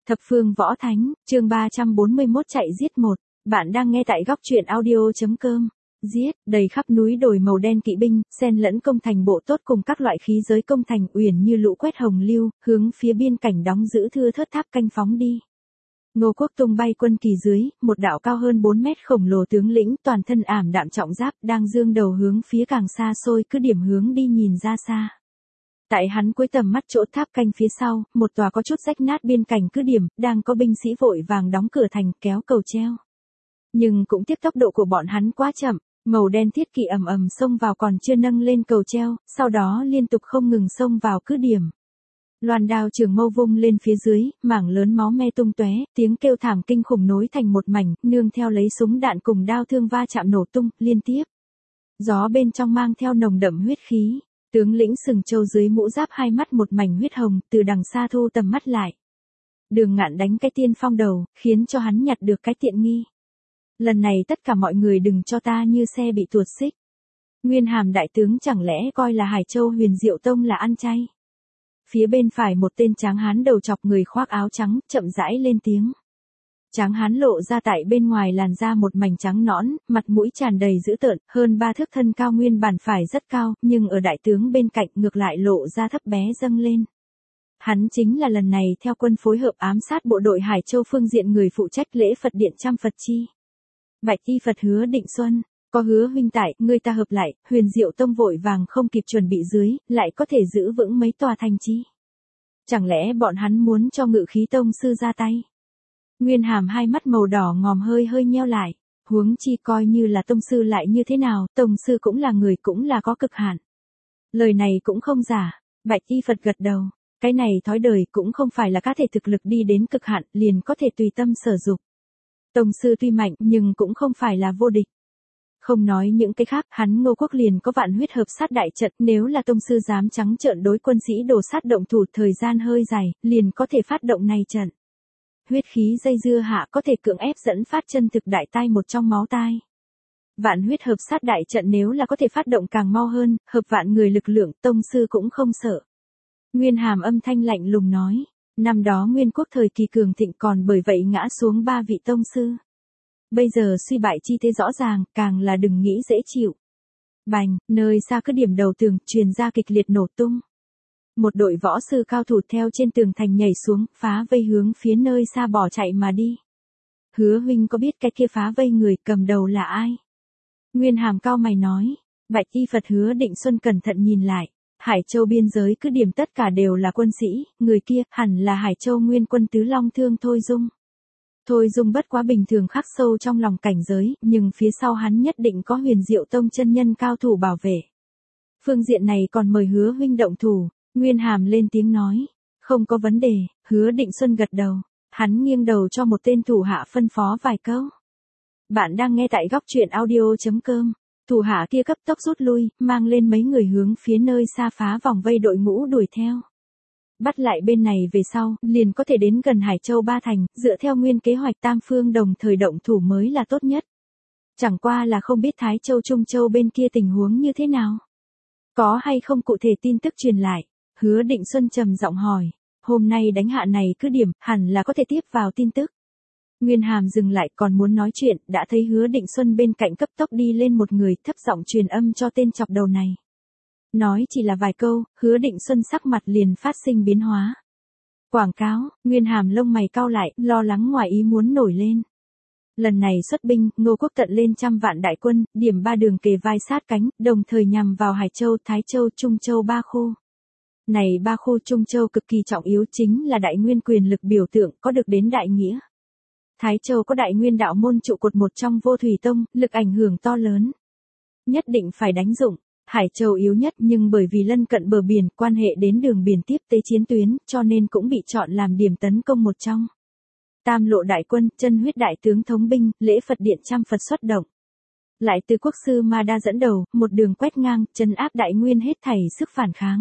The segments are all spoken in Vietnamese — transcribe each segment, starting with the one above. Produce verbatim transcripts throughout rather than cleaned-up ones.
Thập phương võ thánh, chương ba trăm bốn mươi mốt chạy giết một. Bạn đang nghe tại góc truyện audio.com. Giết, đầy khắp núi đồi màu đen kỵ binh, xen lẫn công thành bộ tốt cùng các loại khí giới công thành uyển như lũ quét hồng lưu, hướng phía biên cảnh đóng giữ thưa thớt tháp canh phóng đi. Ngô Quốc tung bay quân kỳ dưới, một đạo cao hơn bốn mét khổng lồ tướng lĩnh toàn thân ảm đạm trọng giáp đang dương đầu hướng phía càng xa xôi cứ điểm hướng đi nhìn ra xa. Tại hắn cuối tầm mắt chỗ tháp canh phía sau, một tòa có chút rách nát biên cảnh cứ điểm, đang có binh sĩ vội vàng đóng cửa thành kéo cầu treo. Nhưng cũng tiếc tốc độ của bọn hắn quá chậm, màu đen thiết kỵ ầm ầm xông vào còn chưa nâng lên cầu treo, sau đó liên tục không ngừng xông vào cứ điểm. Loan đao trường mâu vung lên phía dưới, mảng lớn máu me tung tóe, tiếng kêu thảm kinh khủng nối thành một mảnh, nương theo lấy súng đạn cùng đao thương va chạm nổ tung, liên tiếp. Gió bên trong mang theo nồng đậm huyết khí. Tướng lĩnh Sừng Châu dưới mũ giáp hai mắt một mảnh huyết hồng, từ đằng xa thu tầm mắt lại. Đường Ngạn đánh cái tiên phong đầu, khiến cho hắn nhặt được cái tiện nghi. Lần này tất cả mọi người đừng cho ta như xe bị tuột xích. Nguyên Hàm đại tướng chẳng lẽ coi là Hải Châu Huyền Diệu Tông là ăn chay. Phía bên phải một tên tráng hán đầu chọc người khoác áo trắng, chậm rãi lên tiếng. Tráng hán lộ ra tại bên ngoài làn da một mảnh trắng nõn, mặt mũi tràn đầy dữ tợn, hơn ba thước thân cao nguyên bản phải rất cao, nhưng ở đại tướng bên cạnh ngược lại lộ ra thấp bé dâng lên. Hắn chính là lần này theo quân phối hợp ám sát bộ đội Hải Châu phương diện người phụ trách lễ Phật điện trăm Phật chi. Bạch Y Phật Hứa Định Xuân, có Hứa huynh tại, người ta hợp lại, Huyền Diệu Tông vội vàng không kịp chuẩn bị dưới, lại có thể giữ vững mấy tòa thành chi. Chẳng lẽ bọn hắn muốn cho Ngự Khí Tông sư ra tay? Nguyên Hàm hai mắt màu đỏ ngòm hơi hơi nheo lại, huống chi coi như là tông sư lại như thế nào, tông sư cũng là người cũng là có cực hạn. Lời này cũng không giả, Bạch Y Phật gật đầu, cái này thói đời cũng không phải là cá thể thực lực đi đến cực hạn liền có thể tùy tâm sở dục. Tông sư tuy mạnh nhưng cũng không phải là vô địch. Không nói những cái khác, hắn Ngô Quốc liền có vạn huyết hợp sát đại trận, nếu là tông sư dám trắng trợn đối quân sĩ đồ sát động thủ thời gian hơi dài, liền có thể phát động này trận. Huyết khí dây dưa hạ có thể cưỡng ép dẫn phát chân thực đại tai một trong máu tai. Vạn huyết hợp sát đại trận nếu là có thể phát động càng mau hơn, hợp vạn người lực lượng, tông sư cũng không sợ. Nguyên Hàm âm thanh lạnh lùng nói, năm đó Nguyên Quốc thời kỳ cường thịnh còn bởi vậy ngã xuống ba vị tông sư. Bây giờ suy bại chi thế rõ ràng, càng là đừng nghĩ dễ chịu. Bành, nơi xa cứ điểm đầu tường, truyền ra kịch liệt nổ tung. Một đội võ sư cao thủ theo trên tường thành nhảy xuống, phá vây hướng phía nơi xa bỏ chạy mà đi. Hứa huynh có biết cái kia phá vây người cầm đầu là ai? Nguyên Hàm cao mày nói. Bạch Y Phật Hứa Định Xuân cẩn thận nhìn lại. Hải Châu biên giới cứ điểm tất cả đều là quân sĩ, người kia hẳn là Hải Châu Nguyên quân Tứ Long Thương Thôi Dung. Thôi Dung bất quá bình thường khắc sâu trong lòng cảnh giới, nhưng phía sau hắn nhất định có Huyền Diệu Tông chân nhân cao thủ bảo vệ. Phương diện này còn mời Hứa huynh động thủ. Nguyên Hàm lên tiếng nói, không có vấn đề. Hứa Định Xuân gật đầu, hắn nghiêng đầu cho một tên thủ hạ phân phó vài câu. Bạn đang nghe tại góc truyện audio.com, thủ hạ kia cấp tốc rút lui, mang lên mấy người hướng phía nơi xa phá vòng vây đội ngũ đuổi theo. Bắt lại bên này về sau, liền có thể đến gần Hải Châu Ba Thành, dựa theo nguyên kế hoạch tam phương đồng thời động thủ mới là tốt nhất. Chẳng qua là không biết Thái Châu Trung Châu bên kia tình huống như thế nào. Có hay không cụ thể tin tức truyền lại? Hứa Định Xuân trầm giọng hỏi, hôm nay đánh hạ này cứ điểm, hẳn là có thể tiếp vào tin tức. Nguyên Hàm dừng lại còn muốn nói chuyện, đã thấy Hứa Định Xuân bên cạnh cấp tốc đi lên một người thấp giọng truyền âm cho tên chọc đầu này. Nói chỉ là vài câu, Hứa Định Xuân sắc mặt liền phát sinh biến hóa. Quảng cáo, Nguyên Hàm lông mày cau lại, lo lắng ngoài ý muốn nổi lên. Lần này xuất binh, Ngô Quốc tận lên trăm vạn đại quân, điểm ba đường kề vai sát cánh, đồng thời nhằm vào Hải Châu, Thái Châu, Trung Châu ba khu. Này ba khu Trung Châu cực kỳ trọng yếu chính là đại nguyên quyền lực biểu tượng có được đến đại nghĩa. Thái Châu có đại nguyên đạo môn trụ cột một trong Vô Thủy Tông, lực ảnh hưởng to lớn. Nhất định phải đánh dụng. Hải Châu yếu nhất nhưng bởi vì lân cận bờ biển, quan hệ đến đường biển tiếp tế chiến tuyến, cho nên cũng bị chọn làm điểm tấn công một trong. Tam lộ đại quân, chân huyết đại tướng thống binh, lễ Phật điện trăm Phật xuất động. Lại từ quốc sư Ma Đa dẫn đầu, một đường quét ngang, trấn áp đại nguyên hết thảy sức phản kháng.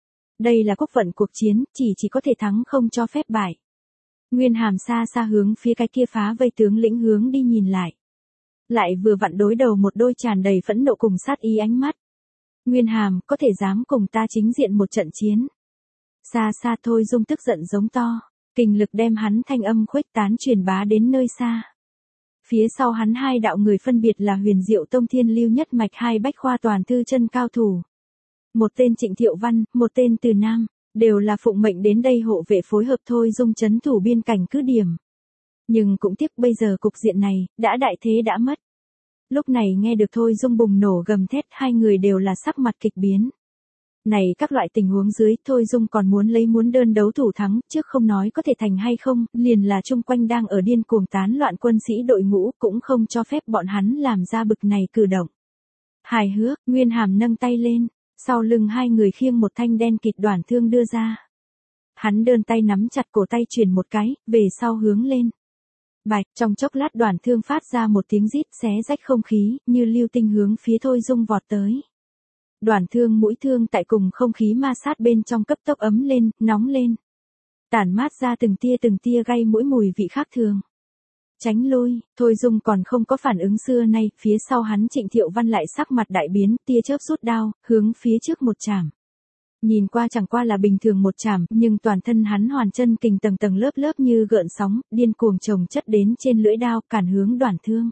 Đây là quốc vận cuộc chiến, chỉ chỉ có thể thắng không cho phép bại. Nguyên Hàm xa xa hướng phía cái kia phá vây tướng lĩnh hướng đi nhìn lại. Lại vừa vặn đối đầu một đôi tràn đầy phẫn nộ cùng sát ý ánh mắt. Nguyên Hàm, có thể dám cùng ta chính diện một trận chiến. Xa xa Thôi Dung tức giận giống to. Kình lực đem hắn thanh âm khuếch tán truyền bá đến nơi xa. Phía sau hắn hai đạo người phân biệt là Huyền Diệu Tông Thiên Lưu nhất mạch hai bách khoa toàn thư chân cao thủ. Một tên Trịnh Thiệu Văn, một tên Từ Nam, đều là phụng mệnh đến đây hộ vệ phối hợp Thôi Dung trấn thủ biên cảnh cứ điểm. Nhưng cũng tiếc bây giờ cục diện này, đã đại thế đã mất. Lúc này nghe được Thôi Dung bùng nổ gầm thét, hai người đều là sắc mặt kịch biến. Này các loại tình huống dưới, Thôi Dung còn muốn lấy muốn đơn đấu thủ thắng, trước không nói có thể thành hay không, liền là chung quanh đang ở điên cuồng tán loạn quân sĩ đội ngũ, cũng không cho phép bọn hắn làm ra bực này cử động. Hài hước, Nguyên Hàm nâng tay lên, sau lưng hai người khiêng một thanh đen kịt đoản thương đưa ra. Hắn đơn tay nắm chặt cổ tay chuyển một cái, về sau hướng lên. Bạch, trong chốc lát đoản thương phát ra một tiếng rít xé rách không khí, như lưu tinh hướng phía Thôi Dung vọt tới. Đoản thương mũi thương tại cùng không khí ma sát bên trong cấp tốc ấm lên, nóng lên. Tản mát ra từng tia từng tia gây mũi mùi vị khác thường. Tránh lui, Thôi Dung còn không có phản ứng xưa nay, phía sau hắn Trịnh Thiệu Văn lại sắc mặt đại biến, tia chớp rút đao, hướng phía trước một chảm. Nhìn qua chẳng qua là bình thường một chảm, nhưng toàn thân hắn hoàn chân kình tầng tầng lớp lớp như gợn sóng, điên cuồng chồng chất đến trên lưỡi đao, cản hướng đoản thương.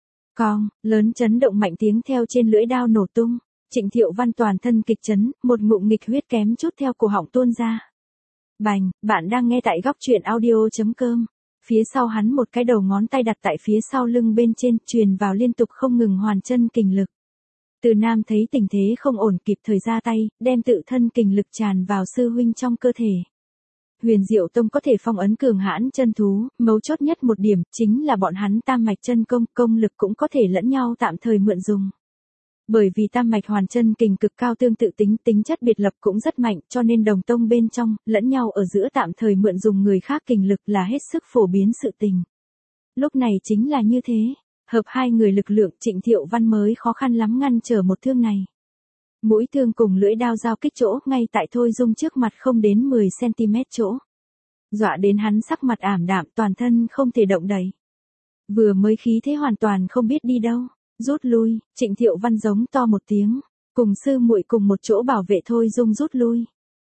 Cong, lớn chấn động mạnh tiếng theo trên lưỡi đao nổ tung. Trịnh Thiệu Văn toàn thân kịch chấn, một ngụm nghịch huyết kém chút theo cổ họng tuôn ra. Bành, bạn đang nghe tại góc truyện audio.com. Phía sau hắn một cái đầu ngón tay đặt tại phía sau lưng bên trên, truyền vào liên tục không ngừng hoàn chân kình lực. Từ Nam thấy tình thế không ổn kịp thời ra tay, đem tự thân kình lực tràn vào sư huynh trong cơ thể. Huyền Diệu Tông có thể phong ấn cường hãn chân thú, mấu chốt nhất một điểm, chính là bọn hắn tam mạch chân công, công lực cũng có thể lẫn nhau tạm thời mượn dùng. Bởi vì tam mạch hoàn chân kình cực cao tương tự tính, tính chất biệt lập cũng rất mạnh, cho nên đồng tông bên trong, lẫn nhau ở giữa tạm thời mượn dùng người khác kình lực là hết sức phổ biến sự tình. Lúc này chính là như thế, hợp hai người lực lượng, Trịnh Thiệu Văn mới khó khăn lắm ngăn trở một thương này. Mũi thương cùng lưỡi đao giao kích chỗ, ngay tại Thôi Dung trước mặt không đến mười xăng-ti-mét chỗ. Dọa đến hắn sắc mặt ảm đạm, toàn thân không thể động đậy. Vừa mới khí thế hoàn toàn không biết đi đâu. Rút lui, Trịnh Thiệu Văn giống to một tiếng, cùng sư muội cùng một chỗ bảo vệ Thôi Dung rút lui.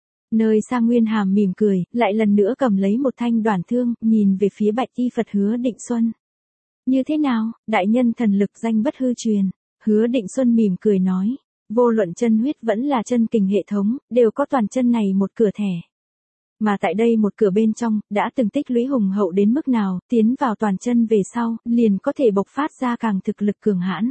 Nơi xa Nguyên Hàm mỉm cười, lại lần nữa cầm lấy một thanh đoản thương, nhìn về phía Bạch Y Phật Hứa Định Xuân. Như thế nào, đại nhân thần lực danh bất hư truyền, Hứa Định Xuân mỉm cười nói, vô luận chân huyết vẫn là chân kình hệ thống, đều có toàn chân này một cửa thẻ. Mà tại đây một cửa bên trong, đã từng tích lũy hùng hậu đến mức nào, tiến vào toàn chân về sau, liền có thể bộc phát ra càng thực lực cường hãn.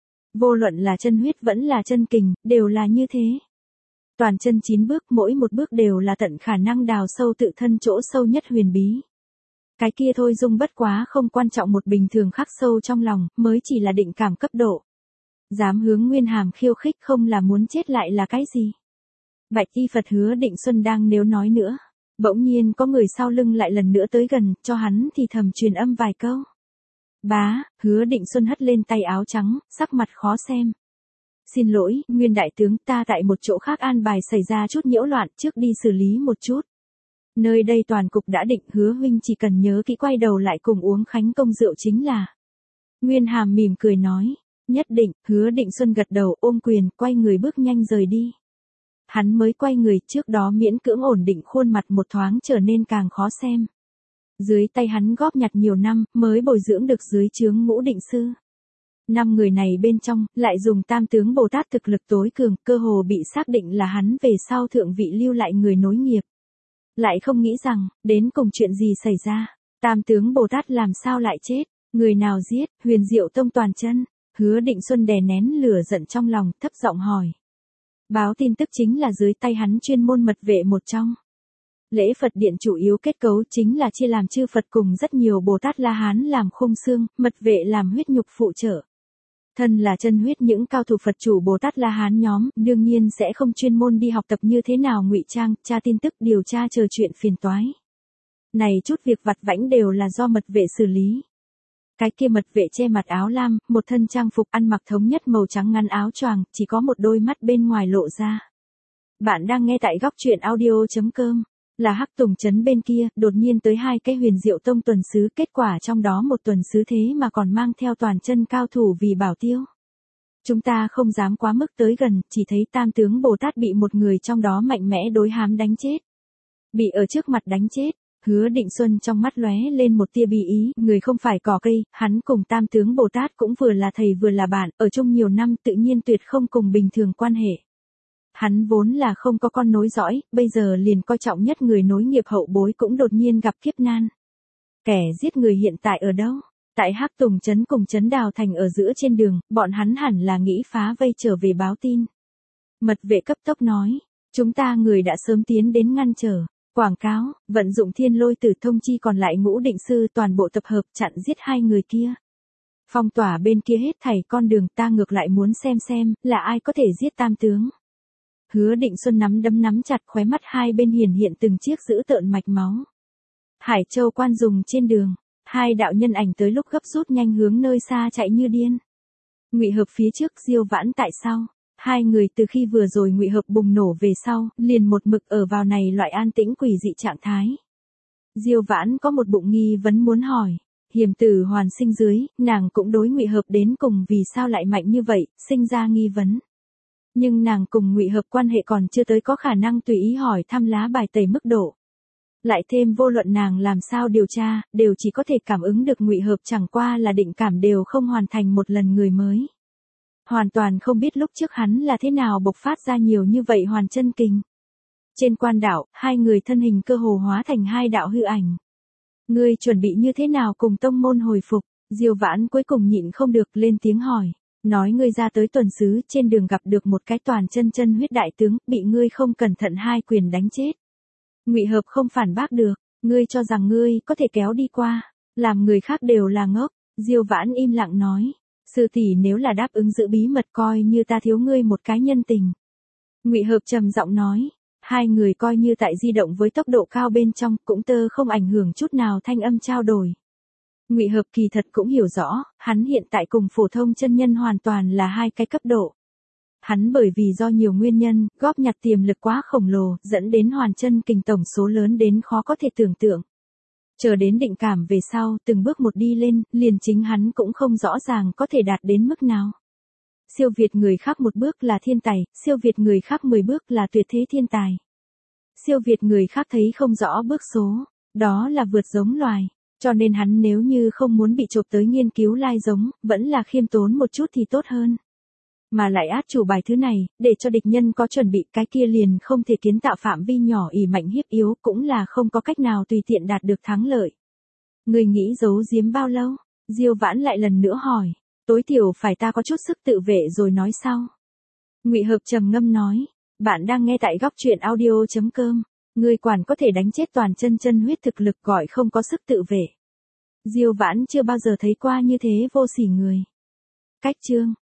Vô luận là chân huyết vẫn là chân kình, đều là như thế. Toàn chân chín bước, mỗi một bước đều là tận khả năng đào sâu tự thân chỗ sâu nhất huyền bí. Cái kia Thôi Dung bất quá không quan trọng một bình thường khắc sâu trong lòng, mới chỉ là định cảm cấp độ. Dám hướng Nguyên Hàm khiêu khích không là muốn chết lại là cái gì? Bạch Y Phật Hứa Định Xuân đang nếu nói nữa. Bỗng nhiên có người sau lưng lại lần nữa tới gần, cho hắn thì thầm truyền âm vài câu. Bá, Hứa Định Xuân hất lên tay áo trắng, sắc mặt khó xem. Xin lỗi, Nguyên đại tướng, ta tại một chỗ khác an bài xảy ra chút nhiễu loạn, trước đi xử lý một chút. Nơi đây toàn cục đã định, Hứa huynh chỉ cần nhớ kỹ quay đầu lại cùng uống khánh công rượu chính là. Nguyên Hàm mỉm cười nói, nhất định, Hứa Định Xuân gật đầu ôm quyền, quay người bước nhanh rời đi. Hắn mới quay người, trước đó miễn cưỡng ổn định khuôn mặt một thoáng trở nên càng khó xem. Dưới tay hắn góp nhặt nhiều năm, mới bồi dưỡng được dưới trướng Ngũ Định Sư. Năm người này bên trong, lại dùng Tam Tướng Bồ Tát thực lực tối cường, cơ hồ bị xác định là hắn về sau thượng vị lưu lại người nối nghiệp. Lại không nghĩ rằng, đến cùng chuyện gì xảy ra, Tam Tướng Bồ Tát làm sao lại chết, người nào giết, Huyền Diệu Tông toàn chân, Hứa Định Xuân đè nén lửa giận trong lòng, thấp giọng hỏi. Báo tin tức chính là dưới tay hắn chuyên môn mật vệ một trong. Lễ Phật điện chủ yếu kết cấu chính là chia làm chư Phật cùng rất nhiều Bồ Tát La Hán làm khung xương, mật vệ làm huyết nhục phụ trợ. Thân là chân huyết những cao thủ Phật chủ Bồ Tát La Hán nhóm, đương nhiên sẽ không chuyên môn đi học tập như thế nào ngụy trang, tra tin tức điều tra chờ chuyện phiền toái. Này chút việc vặt vãnh đều là do mật vệ xử lý. Cái kia mật vệ che mặt áo lam, một thân trang phục ăn mặc thống nhất màu trắng ngắn áo choàng, chỉ có một đôi mắt bên ngoài lộ ra. Bạn đang nghe tại góc truyện audio.com, là Hắc Tùng trấn bên kia, đột nhiên tới hai cái Huyền Diệu Tông tuần sứ, kết quả trong đó một tuần sứ thế mà còn mang theo toàn chân cao thủ vì bảo tiêu. Chúng ta không dám quá mức tới gần, chỉ thấy Tam Tướng Bồ Tát bị một người trong đó mạnh mẽ đối hám đánh chết. Bị ở trước mặt đánh chết, Hứa Định Xuân trong mắt lóe lên một tia bi ý, người không phải cỏ cây, hắn cùng Tam tướng Bồ Tát cũng vừa là thầy vừa là bạn, ở chung nhiều năm tự nhiên tuyệt không cùng bình thường quan hệ. Hắn vốn là không có con nối dõi, bây giờ liền coi trọng nhất người nối nghiệp hậu bối cũng đột nhiên gặp kiếp nan. Kẻ giết người hiện tại ở đâu? Tại Hắc Tùng Trấn cùng Trấn Đào Thành ở giữa trên đường, bọn hắn hẳn là nghĩ phá vây trở về báo tin. Mật vệ cấp tốc nói, chúng ta người đã sớm tiến đến ngăn trở. Quảng cáo, vận dụng thiên lôi tử thông chi còn lại ngũ định sư toàn bộ tập hợp chặn giết hai người kia. Phong tỏa bên kia hết thảy con đường, ta ngược lại muốn xem xem, là ai có thể giết Tam tướng. Hứa Định Xuân nắm đấm nắm chặt, khóe mắt hai bên hiển hiện từng chiếc dữ tợn mạch máu. Hải Châu quan dùng trên đường, hai đạo nhân ảnh tới lúc gấp rút nhanh hướng nơi xa chạy như điên. Ngụy Hợp phía trước, Diêu Vãn tại sau. Hai người từ khi vừa rồi Ngụy Hợp bùng nổ về sau, liền một mực ở vào này loại an tĩnh quỷ dị trạng thái. Diêu Vãn có một bụng nghi vấn muốn hỏi, hiểm tử hoàn sinh dưới, nàng cũng đối Ngụy Hợp đến cùng vì sao lại mạnh như vậy, sinh ra nghi vấn. Nhưng nàng cùng Ngụy Hợp quan hệ còn chưa tới có khả năng tùy ý hỏi thăm lá bài tẩy mức độ. Lại thêm vô luận nàng làm sao điều tra, đều chỉ có thể cảm ứng được Ngụy Hợp chẳng qua là định cảm đều không hoàn thành một lần người mới. Hoàn toàn không biết lúc trước hắn là thế nào bộc phát ra nhiều như vậy hoàn chân kình. Trên quan đảo, hai người thân hình cơ hồ hóa thành hai đạo hư ảnh. Ngươi chuẩn bị như thế nào cùng tông môn hồi phục? Diêu Vãn cuối cùng nhịn không được lên tiếng hỏi. Nói ngươi ra tới tuần sứ trên đường gặp được một cái toàn chân chân huyết đại tướng, bị ngươi không cẩn thận hai quyền đánh chết. Ngụy Hợp không phản bác được, ngươi cho rằng ngươi có thể kéo đi qua, làm người khác đều là ngốc. Diêu Vãn im lặng nói. Sư tỷ nếu là đáp ứng giữ bí mật coi như ta thiếu ngươi một cái nhân tình. Ngụy Hợp trầm giọng nói, hai người coi như tại di động với tốc độ cao bên trong cũng tơ không ảnh hưởng chút nào thanh âm trao đổi. Ngụy Hợp kỳ thật cũng hiểu rõ, hắn hiện tại cùng phổ thông chân nhân hoàn toàn là hai cái cấp độ. Hắn bởi vì do nhiều nguyên nhân, góp nhặt tiềm lực quá khổng lồ, dẫn đến hoàn chân kình tổng số lớn đến khó có thể tưởng tượng. Chờ đến định cảm về sau, từng bước một đi lên, liền chính hắn cũng không rõ ràng có thể đạt đến mức nào. Siêu việt người khác một bước là thiên tài, siêu việt người khác mười bước là tuyệt thế thiên tài. Siêu việt người khác thấy không rõ bước số, đó là vượt giống loài. Cho nên hắn nếu như không muốn bị chộp tới nghiên cứu lai giống, vẫn là khiêm tốn một chút thì tốt hơn. Mà lại át chủ bài thứ này, để cho địch nhân có chuẩn bị cái kia liền không thể kiến tạo phạm vi nhỏ ỉ mạnh hiếp yếu cũng là không có cách nào tùy tiện đạt được thắng lợi. Người nghĩ giấu giếm bao lâu? Diêu Vãn lại lần nữa hỏi, tối thiểu phải ta có chút sức tự vệ rồi nói sau. Ngụy Hợp trầm ngâm nói, bạn đang nghe tại góc truyện audio chấm com. Người quản có thể đánh chết toàn chân chân huyết thực lực gọi không có sức tự vệ. Diêu Vãn chưa bao giờ thấy qua như thế vô sỉ người. Cách chương